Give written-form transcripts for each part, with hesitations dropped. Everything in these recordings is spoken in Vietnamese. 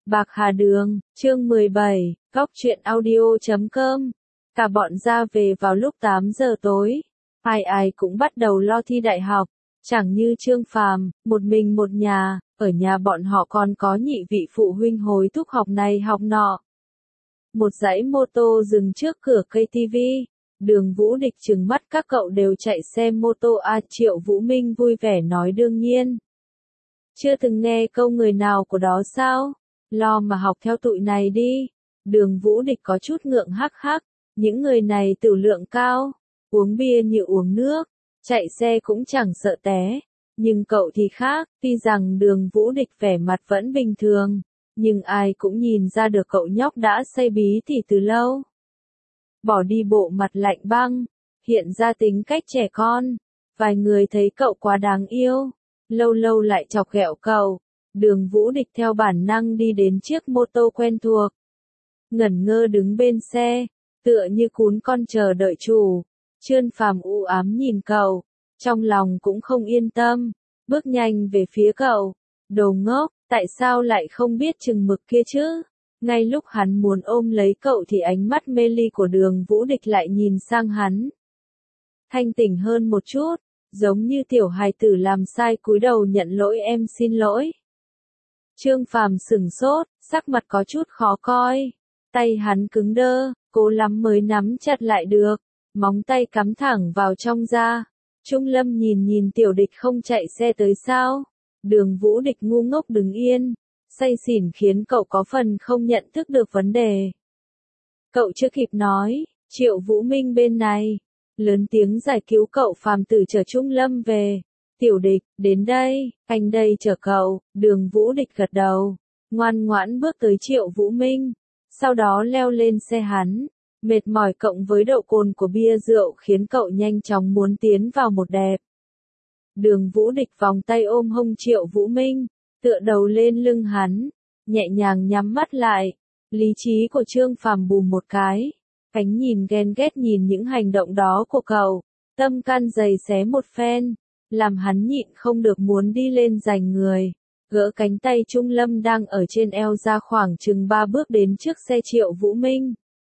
Bạc Hà Đường, chương 17, Góc truyện audio.com. Cả bọn ra về vào lúc 8 giờ tối. Ai cũng bắt đầu lo thi đại học. Chẳng như Trương Phàm, một mình một nhà, ở nhà bọn họ còn có nhị vị phụ huynh hối thúc học này học nọ. Một dãy mô tô dừng trước cửa cây tivi. Đường Vũ Địch trừng mắt các cậu đều chạy xe mô tô à, Triệu Vũ Minh vui vẻ nói đương nhiên. Chưa từng nghe câu người nào của đó sao? Lo mà học theo tụi này đi. Đường Vũ Địch có chút ngượng hắc hắc. Những người này tửu lượng cao. Uống bia như uống nước. Chạy xe cũng chẳng sợ té. Nhưng cậu thì khác. Tuy rằng Đường Vũ Địch vẻ mặt vẫn bình thường. Nhưng ai cũng nhìn ra được cậu nhóc đã say bí tỉ từ lâu. Bỏ đi bộ mặt lạnh băng. Hiện ra tính cách trẻ con. Vài người thấy cậu quá đáng yêu. Lâu lâu lại chọc ghẹo cậu. Đường Vũ Địch theo bản năng đi đến chiếc mô tô quen thuộc. Ngẩn ngơ đứng bên xe, tựa như cún con chờ đợi chủ. Trương Phàm u ám nhìn cậu, trong lòng cũng không yên tâm, bước nhanh về phía cậu. Đồ ngốc, tại sao lại không biết chừng mực kia chứ? Ngay lúc hắn muốn ôm lấy cậu thì ánh mắt mê ly của Đường Vũ Địch lại nhìn sang hắn. Thanh tỉnh hơn một chút, giống như tiểu hài tử làm sai cúi đầu nhận lỗi em xin lỗi. Trương Phàm sửng sốt, sắc mặt có chút khó coi. Tay hắn cứng đơ, cố lắm mới nắm chặt lại được. Móng tay cắm thẳng vào trong da. Trung Lâm nhìn Tiểu Địch không chạy xe tới sao. Đường Vũ Địch ngu ngốc đứng yên. Say xỉn khiến cậu có phần không nhận thức được vấn đề. Cậu chưa kịp nói, Triệu Vũ Minh bên này. Lớn tiếng giải cứu cậu phàm tử chở Trung Lâm về. Tiểu Địch, đến đây, anh đây chở cậu. Đường Vũ Địch gật đầu, ngoan ngoãn bước tới Triệu Vũ Minh, sau đó leo lên xe hắn. Mệt mỏi cộng với độ cồn của bia rượu khiến cậu nhanh chóng muốn tiến vào một đẹp. Đường Vũ Địch vòng tay ôm hông Triệu Vũ Minh, tựa đầu lên lưng hắn, nhẹ nhàng nhắm mắt lại. Lý trí của Trương Phàm bùm một cái, cánh nhìn ghen ghét nhìn những hành động đó của cậu, tâm can giày xé một phen. Làm hắn nhịn không được muốn đi lên giành người, gỡ cánh tay Trung Lâm đang ở trên eo ra khoảng chừng 3 bước đến trước xe Triệu Vũ Minh.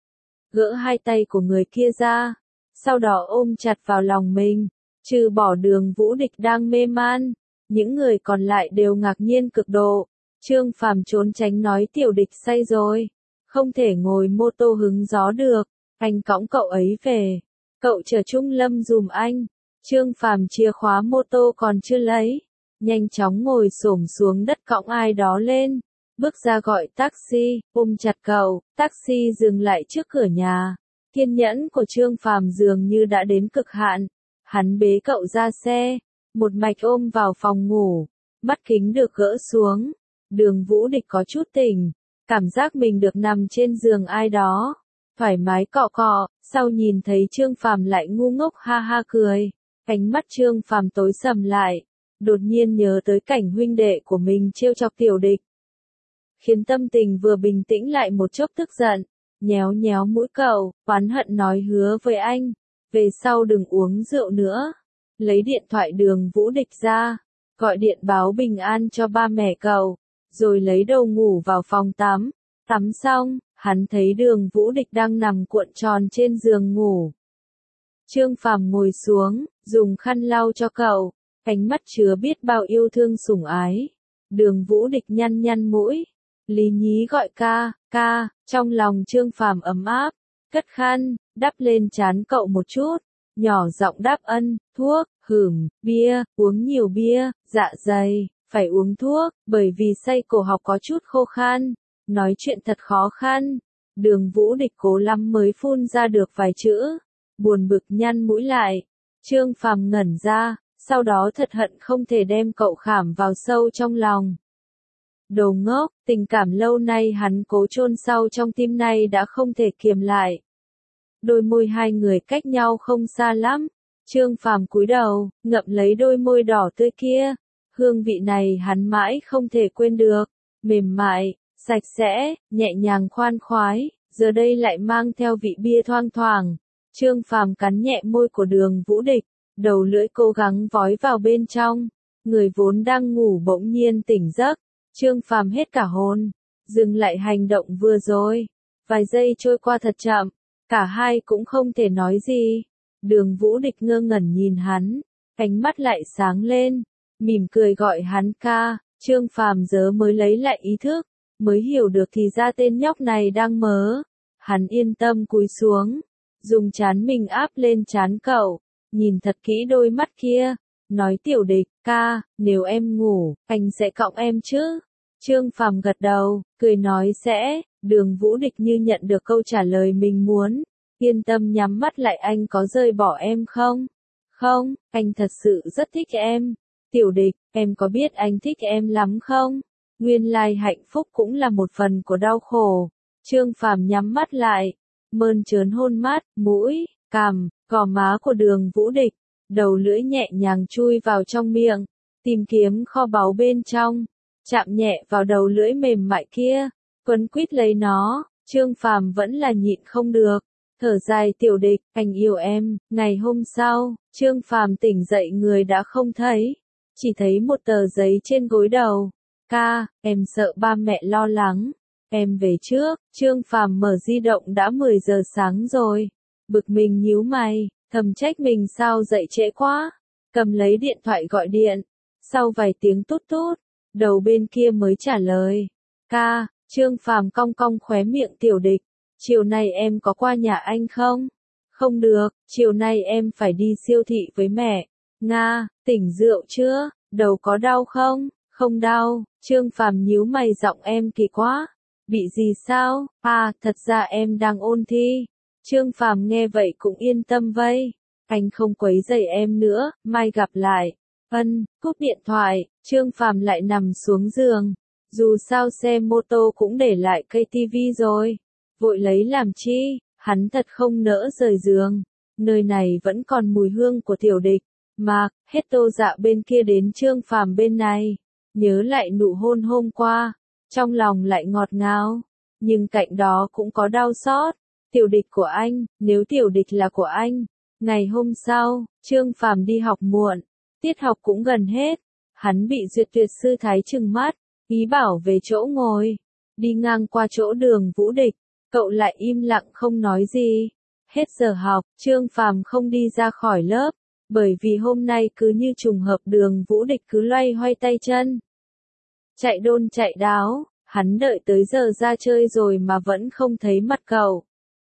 Gỡ hai tay của người kia ra, sau đó ôm chặt vào lòng mình, trừ bỏ Đường Vũ Địch đang mê man, những người còn lại đều ngạc nhiên cực độ. Trương Phàm trốn tránh nói Tiểu Địch say rồi, không thể ngồi mô tô hứng gió được, anh cõng cậu ấy về, cậu chở Trung Lâm dùm anh. Trương Phàm chìa khóa mô tô còn chưa lấy, nhanh chóng ngồi xổm xuống đất cõng ai đó lên, bước ra gọi taxi, ôm chặt cậu. Taxi dừng lại trước cửa nhà. Kiên nhẫn của Trương Phàm dường như đã đến cực hạn, hắn bế cậu ra xe, một mạch ôm vào phòng ngủ, mắt kính được gỡ xuống. Đường Vũ Địch có chút tỉnh, cảm giác mình được nằm trên giường ai đó, thoải mái cọ cọ, sau nhìn thấy Trương Phàm lại ngu ngốc ha ha cười. Ánh mắt Trương Phàm tối sầm lại, đột nhiên nhớ tới cảnh huynh đệ của mình trêu chọc Tiểu Địch, khiến tâm tình vừa bình tĩnh lại một chốc tức giận, nhéo nhéo mũi cậu, oán hận nói hứa với anh, về sau đừng uống rượu nữa. Lấy điện thoại Đường Vũ Địch ra, gọi điện báo bình an cho ba mẹ cậu, rồi lấy đồ ngủ vào phòng tắm. Tắm xong, hắn thấy Đường Vũ Địch đang nằm cuộn tròn trên giường ngủ. Trương Phàm ngồi xuống, dùng khăn lau cho cậu, ánh mắt chứa biết bao yêu thương sủng ái. Đường Vũ Địch nhăn nhăn mũi. Lý Nhí gọi ca, trong lòng Trương Phàm ấm áp, cất khăn, đắp lên trán cậu một chút, nhỏ giọng đáp ân, thuốc, bia, uống nhiều bia, dạ dày, phải uống thuốc, bởi vì say cổ họng có chút khô khan, nói chuyện thật khó khăn. Đường Vũ Địch cố lắm mới phun ra được vài chữ. Buồn bực nhăn mũi lại, Trương Phàm ngẩn ra, sau đó thật hận không thể đem cậu khảm vào sâu trong lòng. Đồ ngốc, tình cảm lâu nay hắn cố chôn sau trong tim này đã không thể kiềm lại. Đôi môi hai người cách nhau không xa lắm, Trương Phàm cúi đầu, ngậm lấy đôi môi đỏ tươi kia, hương vị này hắn mãi không thể quên được, mềm mại, sạch sẽ, nhẹ nhàng khoan khoái, giờ đây lại mang theo vị bia thoang thoảng. Trương Phàm cắn nhẹ môi của Đường Vũ Địch, đầu lưỡi cố gắng vói vào bên trong, người vốn đang ngủ bỗng nhiên tỉnh giấc. Trương Phàm hết cả hồn, dừng lại hành động vừa rồi. Vài giây trôi qua thật chậm, cả hai cũng không thể nói gì. Đường Vũ Địch ngơ ngẩn nhìn hắn, ánh mắt lại sáng lên, mỉm cười gọi hắn ca. Trương Phàm giờ mới lấy lại ý thức, mới hiểu được thì ra tên nhóc này đang mớ. Hắn yên tâm cúi xuống, dùng trán mình áp lên trán cậu, nhìn thật kỹ đôi mắt kia, nói Tiểu Địch, ca, nếu em ngủ, anh sẽ cõng em chứ? Trương Phàm gật đầu, cười nói sẽ. Đường Vũ Địch như nhận được câu trả lời mình muốn, yên tâm nhắm mắt lại. Anh có rời bỏ em không? Không, anh thật sự rất thích em. Tiểu Địch, em có biết anh thích em lắm không? Nguyên lai hạnh phúc cũng là một phần của đau khổ. Trương Phàm nhắm mắt lại, mơn trớn hôn mắt, mũi, cằm, gò má của Đường Vũ Địch, đầu lưỡi nhẹ nhàng chui vào trong miệng, tìm kiếm kho báu bên trong, chạm nhẹ vào đầu lưỡi mềm mại kia, quấn quýt lấy nó. Trương Phàm vẫn là nhịn không được, thở dài. Tiểu Địch, anh yêu em. Ngày hôm sau, Trương Phàm tỉnh dậy người đã không thấy, chỉ thấy một tờ giấy trên gối đầu. Ca, em sợ ba mẹ lo lắng, em về trước. Trương Phàm mở di động, đã 10 giờ sáng rồi, bực mình nhíu mày, thầm trách mình sao dậy trễ quá, cầm lấy điện thoại gọi điện. Sau vài tiếng tút tút, đầu bên kia mới trả lời. Ca. Trương Phàm cong cong khóe miệng. Tiểu Địch, chiều nay em có qua nhà anh không? Không được, chiều nay em phải đi siêu thị với mẹ. Nga, tỉnh rượu chưa? Đầu có đau không? Không đau. Trương Phàm nhíu mày, giọng em kỳ quá. Bị gì sao? À, thật ra em đang ôn thi. Trương Phàm nghe vậy cũng yên tâm vây. Anh không quấy rầy em nữa, mai gặp lại. Cúp điện thoại, Trương Phàm lại nằm xuống giường. Dù sao xe mô tô cũng để lại cây tivi rồi, vội lấy làm chi, hắn thật không nỡ rời giường. Nơi này vẫn còn mùi hương của Tiểu Địch, mà, hết Tô Dạ bên kia đến Trương Phàm bên này, nhớ lại nụ hôn hôm qua, trong lòng lại ngọt ngào, nhưng cạnh đó cũng có đau xót. Tiểu Địch của anh, nếu Tiểu Địch là của anh. Ngày hôm sau, Trương Phàm đi học muộn, tiết học cũng gần hết, hắn bị Duyệt Tuyệt sư thái trừng mắt, ý bảo về chỗ ngồi. Đi ngang qua chỗ Đường Vũ Địch, cậu lại im lặng không nói gì. Hết giờ học, Trương Phàm không đi ra khỏi lớp, bởi vì hôm nay cứ như trùng hợp Đường Vũ Địch cứ loay hoay tay chân, chạy đôn chạy đáo. Hắn đợi tới giờ ra chơi rồi mà vẫn không thấy mặt cậu.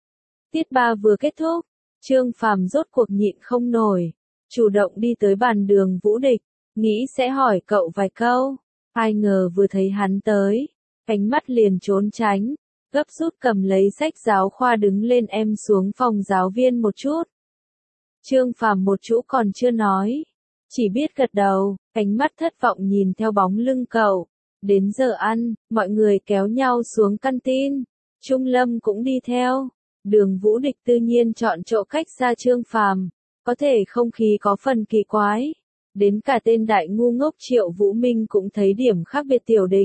Tiết 3 vừa kết thúc, Trương Phàm rốt cuộc nhịn không nổi, chủ động đi tới bàn Đường Vũ Địch, nghĩ sẽ hỏi cậu vài câu. Ai ngờ vừa thấy hắn tới, ánh mắt liền trốn tránh, gấp rút cầm lấy sách giáo khoa đứng lên. Em xuống phòng giáo viên một chút. Trương Phàm một chữ còn chưa nói, chỉ biết gật đầu, ánh mắt thất vọng nhìn theo bóng lưng cậu. Đến giờ ăn, mọi người kéo nhau xuống canteen, Trung Lâm cũng đi theo. Đường Vũ Địch tự nhiên chọn chỗ cách xa Trương Phàm, có thể không khí có phần kỳ quái. Đến cả tên đại ngu ngốc Triệu Vũ Minh cũng thấy điểm khác biệt. Tiểu Địch,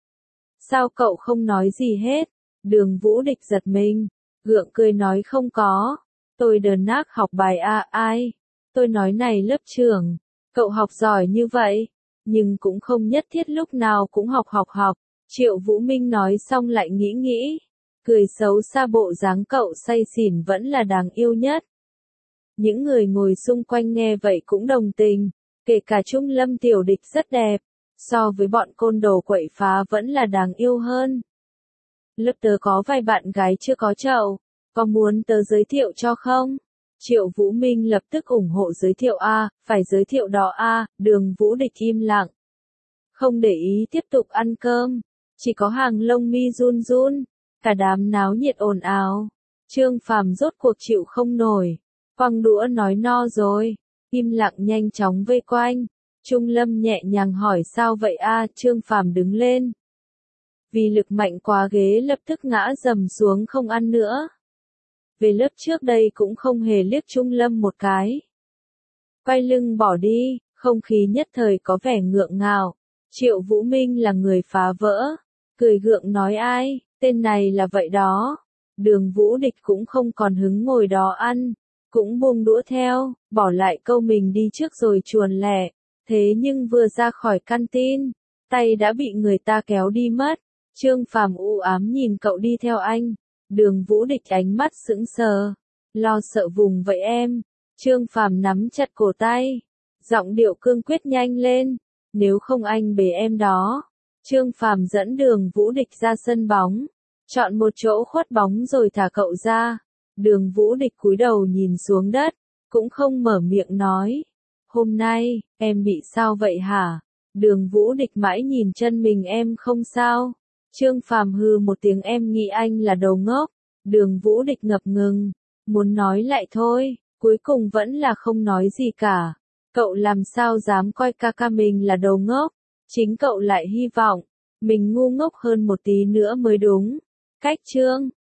sao cậu không nói gì hết? Đường Vũ Địch giật mình, gượng cười nói không có, tôi đờn nác học bài a. Ai? Tôi nói này lớp trưởng, cậu học giỏi như vậy, nhưng cũng không nhất thiết lúc nào cũng học. Triệu Vũ Minh nói xong lại nghĩ, cười xấu xa. Bộ dáng cậu say xỉn vẫn là đáng yêu nhất. Những người ngồi xung quanh nghe vậy cũng đồng tình, kể cả Trung Lâm. Tiểu Địch rất đẹp, so với bọn côn đồ quậy phá vẫn là đáng yêu hơn. Lớp tớ có vài bạn gái chưa có chậu, có muốn tớ giới thiệu cho không? Triệu Vũ Minh lập tức ủng hộ giới thiệu a, phải giới thiệu đó a. Đường Vũ Địch im lặng, không để ý tiếp tục ăn cơm, chỉ có hàng lông mi run run, cả đám náo nhiệt ồn ào. Trương Phàm rốt cuộc chịu không nổi, quăng đũa nói no rồi, im lặng nhanh chóng vây quanh. Trung Lâm nhẹ nhàng hỏi sao vậy a? Trương Phàm đứng lên, vì lực mạnh quá ghế lập tức ngã rầm xuống không ăn nữa. Về lớp trước đây cũng không hề liếc Trung Lâm một cái, quay lưng bỏ đi, không khí nhất thời có vẻ ngượng ngạo. Triệu Vũ Minh là người phá vỡ, cười gượng nói ai, tên này là vậy đó. Đường Vũ Địch cũng không còn hứng ngồi đó ăn, cũng buông đũa theo, bỏ lại câu mình đi trước rồi chuồn lẻ. Thế nhưng vừa ra khỏi canteen, tay đã bị người ta kéo đi mất. Trương Phàm u ám nhìn cậu đi theo anh. Đường Vũ Địch ánh mắt sững sờ. Lo sợ vùng vậy em. Trương Phàm nắm chặt cổ tay. Giọng điệu cương quyết nhanh lên. Nếu không anh bế em đó. Trương Phàm dẫn Đường Vũ Địch ra sân bóng. Chọn một chỗ khuất bóng rồi thả cậu ra. Đường Vũ Địch cúi đầu nhìn xuống đất. Cũng không mở miệng nói. Hôm nay, em bị sao vậy hả? Đường Vũ Địch mãi nhìn chân mình em không sao. Trương Phàm hừ một tiếng em nghĩ anh là đồ ngốc. Đường Vũ Địch ngập ngừng. Muốn nói lại thôi, cuối cùng vẫn là không nói gì cả. Cậu làm sao dám coi ca ca mình là đồ ngốc. Chính cậu lại hy vọng, mình ngu ngốc hơn một tí nữa mới đúng. Cách chương